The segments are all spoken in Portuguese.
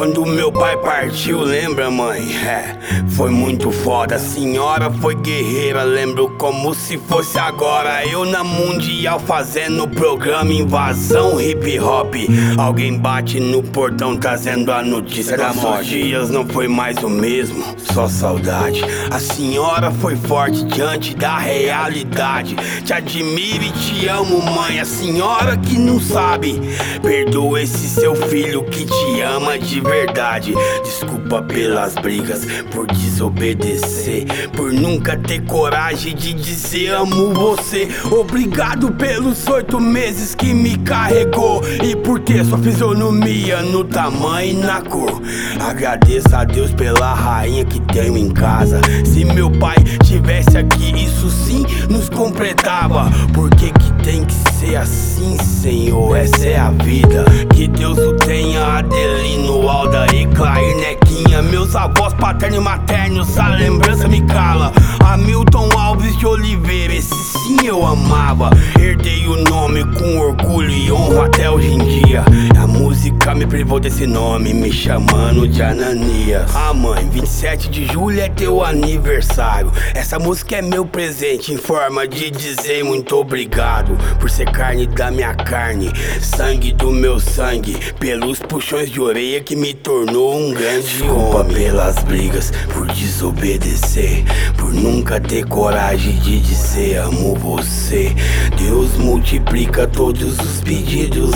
Quando meu pai partiu, lembra, mãe? Foi muito foda. A senhora foi guerreira, lembro como se fosse agora. Eu na Mundial fazendo programa Invasão Hip Hop. Alguém bate no portão trazendo a notícia da morte. Nossos dias não foi mais o mesmo, só saudade. A senhora foi forte diante da realidade. Te admiro e te amo, mãe. A senhora que não sabe, perdoa esse seu filho que te ama de verdade. Desculpa pelas brigas, por desobedecer, por nunca ter coragem de dizer amo você. Obrigado pelos 8 meses que me carregou e por ter sua fisionomia no tamanho e na cor. Agradeço a Deus pela rainha que tenho em casa. Se meu pai tivesse aqui, isso sim nos completava. Por que tem que ser assim, Senhor? Essa é a vida. Que Deus o tenha, Adelino, Alda e Clair, Nequinha. Meus avós paterno e maternos, a lembrança me cala. Hamilton Alves de Oliveira, esse sim eu amava. Herdei o nome com orgulho e honra até hoje em dia. A música me privou desse nome, me chamando de Ananias. Ah, mãe, 27 de julho é teu aniversário. Essa música é meu presente em forma de dizer muito obrigado por ser carne da minha carne, sangue do meu sangue, pelos puxões de orelha que me tornou um grande Desculpa homem. Pelas brigas, por desobedecer, por nunca ter coragem de dizer amo você. Deus multiplica todos os pedidos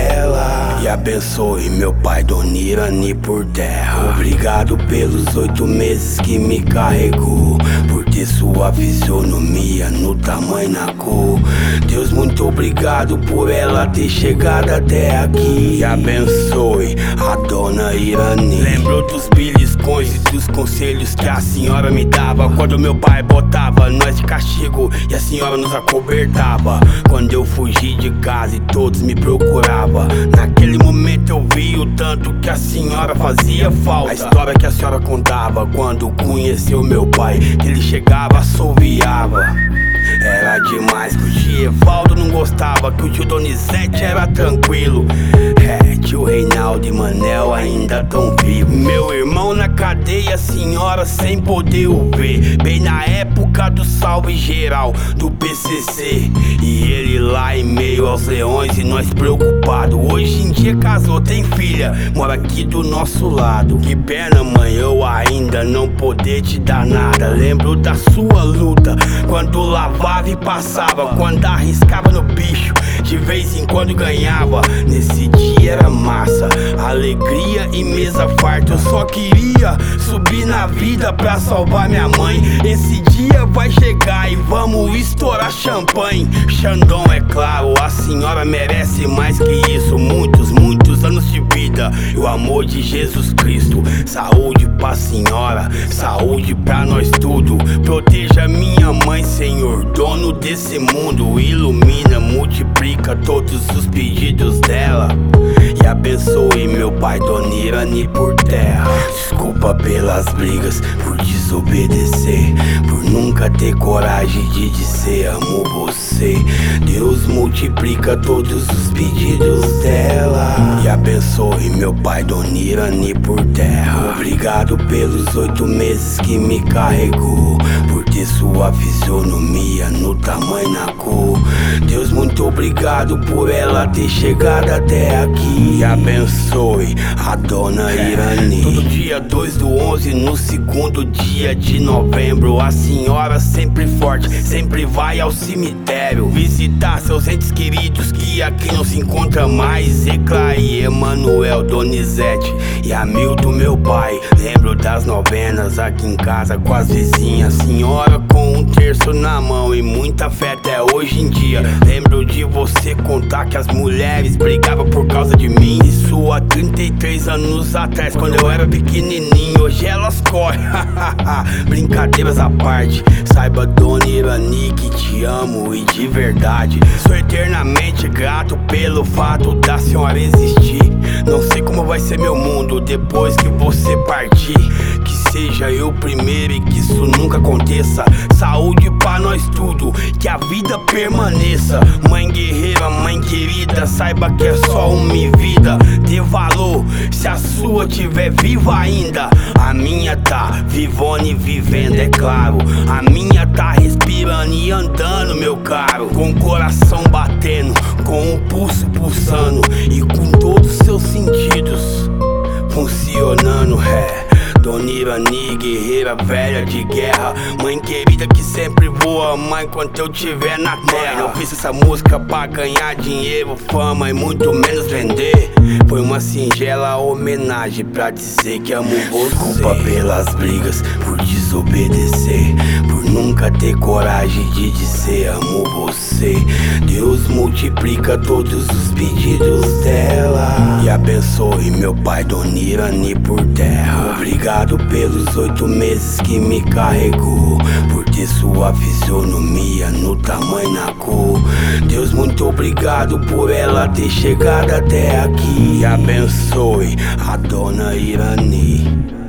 dela e abençoe meu pai Dona Irani por terra. Obrigado pelos 8 meses que me carregou, por ter sua fisionomia no tamanho e na cor. Deus, muito obrigado por ela ter chegado até aqui. E abençoe a Dona Irani. Lembro dos beliscões e dos conselhos que a senhora me dava quando meu pai botava nós de castigo e a senhora nos acobertava. Quando eu fugi de casa e todos me procuravam, naquele momento eu vi o tanto que a senhora fazia falta. A história que a senhora contava quando conheceu meu pai, que ele chegava, assoviava. Era demais que o tio Evaldo não gostava, que o tio Donizete era tranquilo. Tio Reinaldo e Manel ainda tão vivo. Meu irmão na cadeia, a senhora sem poder o ver, bem na época do salve geral do PCC. E ele lá em meio aos leões e nós preocupado. Hoje em dia casou, tem filha, mora aqui do nosso lado. Que pena, mãe, eu ainda não poder te dar nada. Lembro da sua luta quando lavava e passava, quando arriscava no bicho, de vez em quando ganhava. Nesse dia era massa, alegria e mesa farta. Eu só queria subir na vida pra salvar minha mãe. Esse dia vai chegar e vamos estourar champanhe. Xandão, é claro, a senhora merece mais que isso. Muitos, muitos anos de vida e o amor de Jesus Cristo. Saúde pra senhora, saúde pra nós tudo. Proteja minha mãe, Senhor, dono desse mundo. Ilumina, multiplica todos os pedidos dela e abençoe meu pai Dona Irani por terra. Desculpa pelas brigas, por desobedecer, por nunca ter coragem de dizer amo você. Deus multiplica todos os pedidos dela e abençoe meu pai Dona Irani por terra. Obrigado pelos 8 meses que me carregou, por ter sua fisionomia no tamanho e na cor. Deus, muito obrigado por ela ter chegado até aqui. E abençoe a Dona Irani. Todo dia 2/11, no segundo dia de novembro, a senhora sempre forte, sempre vai ao cemitério visitar seus entes queridos que aqui não se encontra mais. Eclair, Emanuel, Donizete e Hamilton, meu pai. Lembro das novenas aqui em casa com as vizinhas. Senhora com um terço na mão e muita fé até hoje em dia. Lembro de você contar que as mulheres brigavam por causa de mim. Isso há 33 anos atrás, quando eu era pequenininho. Hoje elas correm, brincadeiras à parte. Saiba, Dona Irani, que te amo e de verdade sou eternamente grato pelo fato da senhora existir. Não sei como vai ser meu mundo depois que você partir. Que seja seja eu primeiro e que isso nunca aconteça. Saúde pra nós tudo, que a vida permaneça. Mãe guerreira, mãe querida, saiba que é só uma vida. Dê valor se a sua tiver viva ainda. A minha tá vivona e vivendo, é claro. A minha tá respirando e andando, meu caro. Com o coração batendo, com o pulso pulsando e com todos os seus sentidos funcionando, Dona Irani, guerreira velha de guerra, mãe querida que sempre voa, mãe, enquanto eu tiver na terra. Não fiz essa música pra ganhar dinheiro, fama e muito menos vender. Foi uma singela homenagem pra dizer que amo você. Desculpa pelas brigas, por desobedecer, por nunca ter coragem de dizer amo você. Deus multiplica todos os pedidos dela e abençoe meu pai, Dona Irani, por terra. Obrigado pelos 8 meses que me carregou, por ter sua fisionomia no tamanho, na cor. Deus, muito obrigado por ela ter chegado até aqui. E abençoe a Dona Irani.